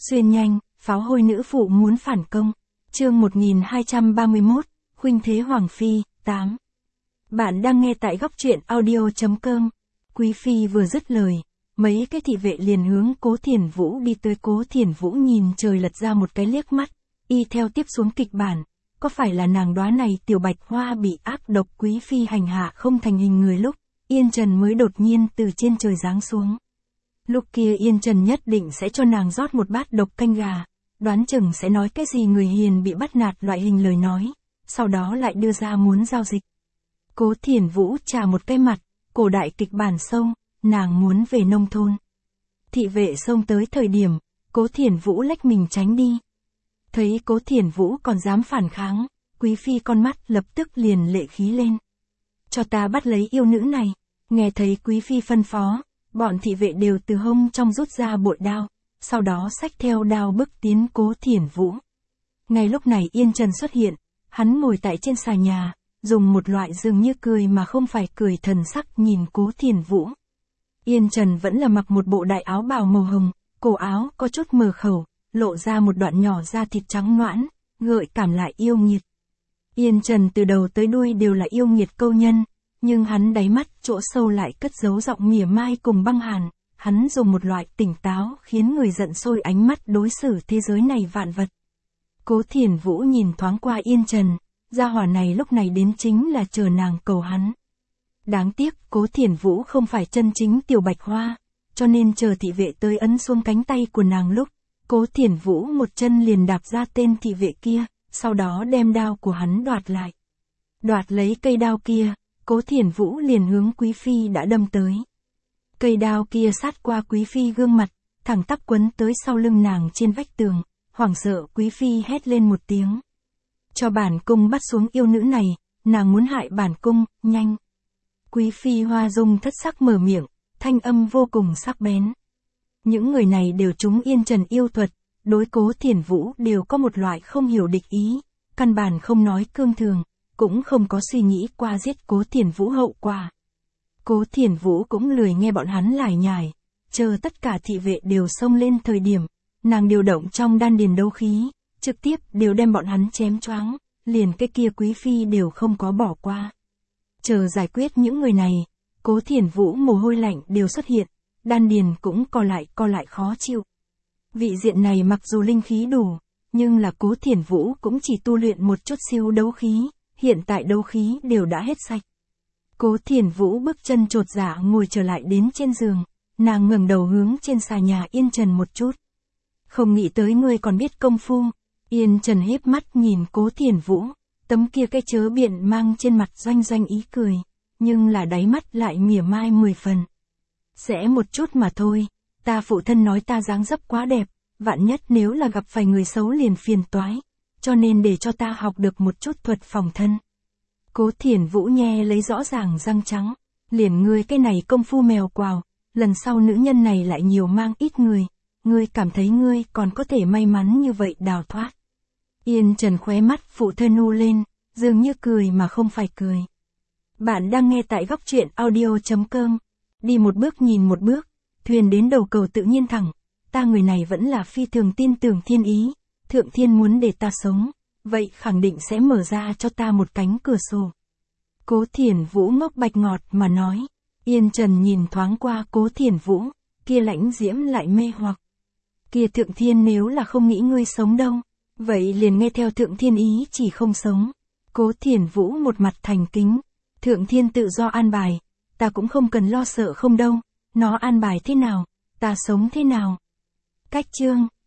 Xuyên nhanh, pháo hôi nữ phụ muốn phản công. Chương 1231, Khuynh thế Hoàng Phi, 8. Bạn đang nghe tại góc truyện audio.com. Quý Phi vừa dứt lời, mấy cái thị vệ liền hướng Cố Thiển Vũ đi tới. Cố Thiển Vũ nhìn trời lật ra một cái liếc mắt, y theo tiếp xuống kịch bản. Có phải là nàng đoán này Tiểu Bạch Hoa bị ác độc Quý Phi hành hạ không thành hình người lúc Yên Trần mới đột nhiên từ trên trời giáng xuống. Lúc kia Yên Trần nhất định sẽ cho nàng rót một bát độc canh gà, đoán chừng sẽ nói cái gì người hiền bị bắt nạt loại hình lời nói, sau đó lại đưa ra muốn giao dịch. Cố Thiển Vũ trà một cái mặt, cổ đại kịch bản sông, nàng muốn về nông thôn. Thị vệ xông tới thời điểm, Cố Thiển Vũ lách mình tránh đi. Thấy Cố Thiển Vũ còn dám phản kháng, Quý Phi con mắt lập tức liền lệ khí lên. Cho ta bắt lấy yêu nữ này. Nghe thấy Quý Phi phân phó, bọn thị vệ đều từ hông trong rút ra bội đao, sau đó xách theo đao bức tiến Cố Thiển Vũ. Ngay lúc này Yên Trần xuất hiện, hắn ngồi tại trên xà nhà, dùng một loại dường như cười mà không phải cười thần sắc nhìn Cố Thiển Vũ. Yên Trần vẫn là mặc một bộ đại áo bào màu hồng, cổ áo có chút mờ khẩu, lộ ra một đoạn nhỏ da thịt trắng noãn, gợi cảm lại yêu nghiệt. Yên Trần từ đầu tới đuôi đều là yêu nghiệt câu nhân, nhưng hắn đáy mắt chỗ sâu lại cất giấu giọng mỉa mai cùng băng hàn, hắn dùng một loại tỉnh táo khiến người giận sôi ánh mắt đối xử thế giới này vạn vật. Cố Thiển Vũ nhìn thoáng qua Yên Trần, gia hỏa này lúc này đến chính là chờ nàng cầu hắn. Đáng tiếc Cố Thiển Vũ không phải chân chính Tiểu Bạch Hoa, cho nên chờ thị vệ tới ấn xuống cánh tay của nàng lúc, Cố Thiển Vũ một chân liền đạp ra tên thị vệ kia, sau đó đem đao của hắn đoạt lại. Đoạt lấy cây đao kia, Cố Thiển Vũ liền hướng Quý Phi đã đâm tới. Cây đao kia sát qua Quý Phi gương mặt, thẳng tắp quấn tới sau lưng nàng trên vách tường, hoảng sợ Quý Phi hét lên một tiếng. Cho bản cung bắt xuống yêu nữ này, nàng muốn hại bản cung, nhanh. Quý Phi Hoa Dung thất sắc mở miệng, thanh âm vô cùng sắc bén. Những người này đều trúng Yên Trần yêu thuật, đối Cố Thiển Vũ đều có một loại không hiểu địch ý, căn bản không nói cương thường, cũng không có suy nghĩ qua giết Cố Thiển Vũ hậu quả. Cố Thiển Vũ cũng lười nghe bọn hắn lải nhải, chờ tất cả thị vệ đều xông lên thời điểm, nàng điều động trong đan điền đấu khí, trực tiếp đều đem bọn hắn chém choáng, liền cái kia Quý Phi đều không có bỏ qua. Chờ giải quyết những người này, Cố Thiển Vũ mồ hôi lạnh đều xuất hiện, đan điền cũng co lại khó chịu. Vị diện này mặc dù linh khí đủ, nhưng là Cố Thiển Vũ cũng chỉ tu luyện một chút siêu đấu khí, hiện tại đấu khí đều đã hết sạch. Cố Thiển Vũ bước chân chột dạ ngồi trở lại đến trên giường, nàng ngẩng đầu hướng trên xà nhà Yên Trần một chút. Không nghĩ tới ngươi còn biết công phu. Yên Trần híp mắt nhìn Cố Thiển Vũ, tấm kia cái chớ biện mang trên mặt doanh doanh ý cười, nhưng là đáy mắt lại mỉa mai 10 phần. Sẽ một chút mà thôi, ta phụ thân nói ta dáng dấp quá đẹp, vạn nhất nếu là gặp phải người xấu liền phiền toái, cho nên để cho ta học được một chút thuật phòng thân. Cố Thiển Vũ nhe lấy rõ ràng răng trắng, liền ngươi cái này công phu mèo quào, lần sau nữ nhân này lại nhiều mang ít người, ngươi cảm thấy ngươi còn có thể may mắn như vậy đào thoát. Yên Trần khóe mắt phụ thân nu lên, dường như cười mà không phải cười. Bạn đang nghe tại góc truyện audio.com. Đi một bước nhìn một bước, thuyền đến đầu cầu tự nhiên thẳng, ta người này vẫn là phi thường tin tưởng thiên ý, thượng thiên muốn để ta sống, vậy khẳng định sẽ mở ra cho ta một cánh cửa sổ. Cố Thiển Vũ ngốc bạch ngọt mà nói. Yên Trần nhìn thoáng qua Cố Thiển Vũ, kia lãnh diễm lại mê hoặc. Kia thượng thiên nếu là không nghĩ ngươi sống đâu, vậy liền nghe theo thượng thiên ý chỉ không sống. Cố Thiển Vũ một mặt thành kính, thượng thiên tự do an bài, ta cũng không cần lo sợ không đâu, nó an bài thế nào, ta sống thế nào. Cách chương